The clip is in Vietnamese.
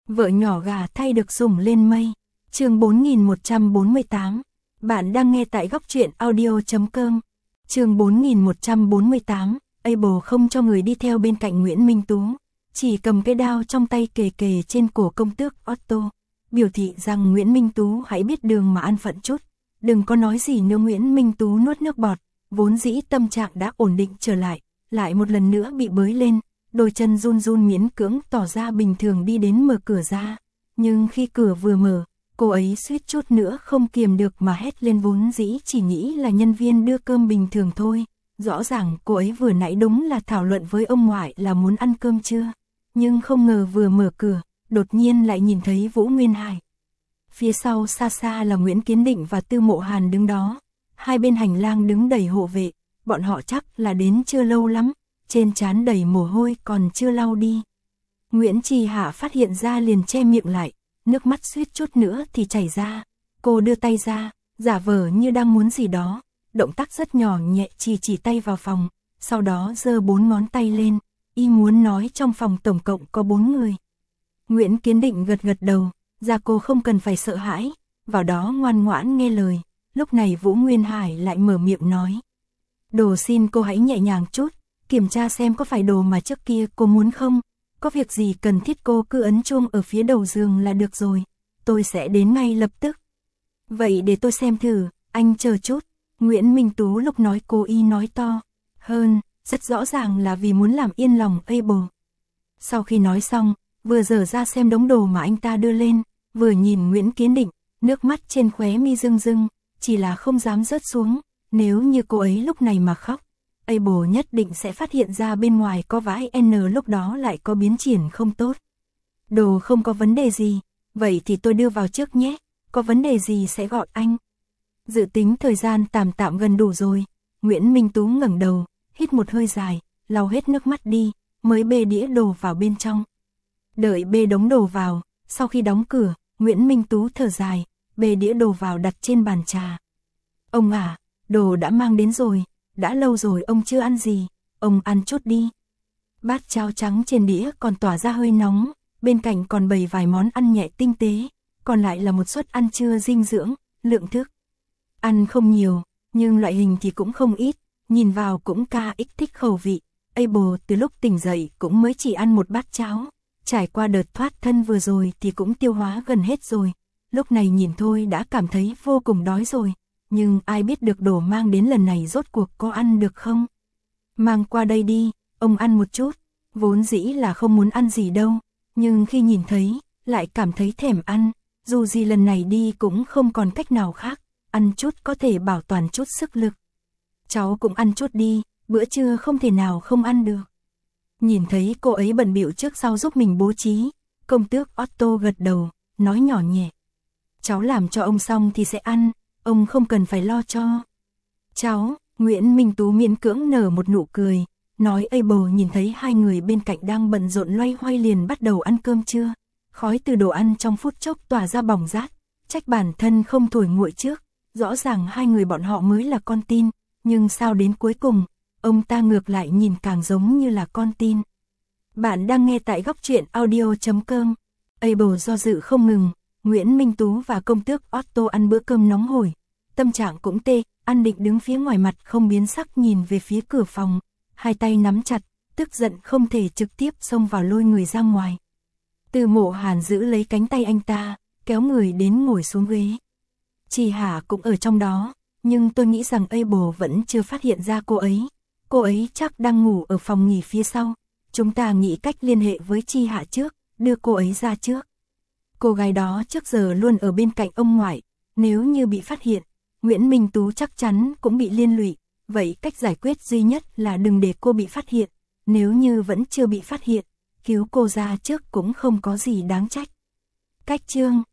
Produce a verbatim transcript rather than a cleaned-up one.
Vợ nhỏ gà thay được sủng lên mây. Chương bốn nghìn một trăm bốn mươi tám. Bạn đang nghe tại góc truyện audio chấm com. Chương bốn nghìn một trăm bốn mươi tám. Abel không cho người đi theo bên cạnh Nguyễn Minh Tú, chỉ cầm cái đao trong tay kề kề trên cổ công tước Otto, biểu thị rằng Nguyễn Minh Tú hãy biết đường mà an phận chút, đừng có nói gì nữa. Nguyễn Minh Tú nuốt nước bọt, vốn dĩ tâm trạng đã ổn định trở lại, lại một lần nữa bị bới lên, đôi chân run run miễn cưỡng tỏ ra bình thường đi đến mở cửa ra, nhưng khi cửa vừa mở, cô ấy suýt chút nữa không kiềm được mà hét lên. Vốn dĩ chỉ nghĩ là nhân viên đưa cơm bình thường thôi, rõ ràng cô ấy vừa nãy đúng là thảo luận với ông ngoại là muốn ăn cơm trưa, nhưng không ngờ vừa mở cửa, đột nhiên lại nhìn thấy Vũ Nguyên Hải. Phía sau xa xa là Nguyễn Kiến Định và Tư Mộ Hàn đứng đó, hai bên hành lang đứng đầy hộ vệ, bọn họ chắc là đến chưa lâu lắm, trên trán đầy mồ hôi còn chưa lau đi. Nguyễn Trì Hạ phát hiện ra liền che miệng lại, nước mắt suýt chút nữa thì chảy ra, cô đưa tay ra, giả vờ như đang muốn gì đó, động tác rất nhỏ nhẹ chỉ chỉ tay vào phòng, sau đó giơ bốn ngón tay lên, y muốn nói trong phòng tổng cộng có bốn người. Nguyễn Kiến Định gật gật đầu, ra cô không cần phải sợ hãi, vào đó ngoan ngoãn nghe lời. Lúc này Vũ Nguyên Hải lại mở miệng nói: Đồ xin cô hãy nhẹ nhàng chút, kiểm tra xem có phải đồ mà trước kia cô muốn không, có việc gì cần thiết cô cứ ấn chuông ở phía đầu giường là được rồi, tôi sẽ đến ngay lập tức. Vậy để tôi xem thử, anh chờ chút. Nguyễn Minh Tú lúc nói cô y nói to hơn, rất rõ ràng là vì muốn làm yên lòng Abel. Sau khi nói xong, vừa dở ra xem đống đồ mà anh ta đưa lên, vừa nhìn Nguyễn Kiến Định, nước mắt trên khóe mi rưng rưng, chỉ là không dám rớt xuống, nếu như cô ấy lúc này mà khóc, Abel nhất định sẽ phát hiện ra bên ngoài có vãi N, lúc đó lại có biến triển không tốt. Đồ không có vấn đề gì, vậy thì tôi đưa vào trước nhé, có vấn đề gì sẽ gọi anh. Dự tính thời gian tạm tạm gần đủ rồi, Nguyễn Minh Tú ngẩng đầu, hít một hơi dài, lau hết nước mắt đi, mới bê đĩa đồ vào bên trong. Đợi bê đống đồ vào, sau khi đóng cửa, Nguyễn Minh Tú thở dài, bê đĩa đồ vào đặt trên bàn trà. Ông à, đồ đã mang đến rồi, đã lâu rồi ông chưa ăn gì, ông ăn chút đi. Bát cháo trắng trên đĩa còn tỏa ra hơi nóng, bên cạnh còn bày vài món ăn nhẹ tinh tế, còn lại là một suất ăn trưa dinh dưỡng, lượng thức. Ăn không nhiều, nhưng loại hình thì cũng không ít, nhìn vào cũng ca ích thích khẩu vị. Abel từ lúc tỉnh dậy cũng mới chỉ ăn một bát cháo, trải qua đợt thoát thân vừa rồi thì cũng tiêu hóa gần hết rồi, lúc này nhìn thôi đã cảm thấy vô cùng đói rồi, nhưng ai biết được đồ mang đến lần này rốt cuộc có ăn được không? Mang qua đây đi, ông ăn một chút, vốn dĩ là không muốn ăn gì đâu, nhưng khi nhìn thấy, lại cảm thấy thèm ăn, dù gì lần này đi cũng không còn cách nào khác, ăn chút có thể bảo toàn chút sức lực. Cháu cũng ăn chút đi, bữa trưa không thể nào không ăn được. Nhìn thấy cô ấy bận bịu trước sau giúp mình bố trí, công tước Otto gật đầu, nói nhỏ nhẹ: Cháu làm cho ông xong thì sẽ ăn, ông không cần phải lo cho. Cháu, Nguyễn Minh Tú miễn cưỡng nở một nụ cười, nói. Abel nhìn thấy hai người bên cạnh đang bận rộn loay hoay liền bắt đầu ăn cơm trưa. Khói từ đồ ăn trong phút chốc tỏa ra bỏng rát, trách bản thân không thổi nguội trước, rõ ràng hai người bọn họ mới là con tin, nhưng sao đến cuối cùng, ông ta ngược lại nhìn càng giống như là con tin. Bạn đang nghe tại góc truyện audio chấm com. Abel do dự không ngừng, Nguyễn Minh Tú và công tước Otto ăn bữa cơm nóng hổi, tâm trạng cũng tê, An Định đứng phía ngoài mặt không biến sắc nhìn về phía cửa phòng, hai tay nắm chặt, tức giận không thể trực tiếp xông vào lôi người ra ngoài. Tư Mộ Hàn giữ lấy cánh tay anh ta, kéo người đến ngồi xuống ghế. Trì Hạ cũng ở trong đó, nhưng tôi nghĩ rằng Abel vẫn chưa phát hiện ra cô ấy, cô ấy chắc đang ngủ ở phòng nghỉ phía sau, chúng ta nghĩ cách liên hệ với Trì Hạ trước, đưa cô ấy ra trước. Cô gái đó trước giờ luôn ở bên cạnh ông ngoại, nếu như bị phát hiện, Nguyễn Minh Tú chắc chắn cũng bị liên lụy, vậy cách giải quyết duy nhất là đừng để cô bị phát hiện, nếu như vẫn chưa bị phát hiện, cứu cô ra trước cũng không có gì đáng trách. Cách chương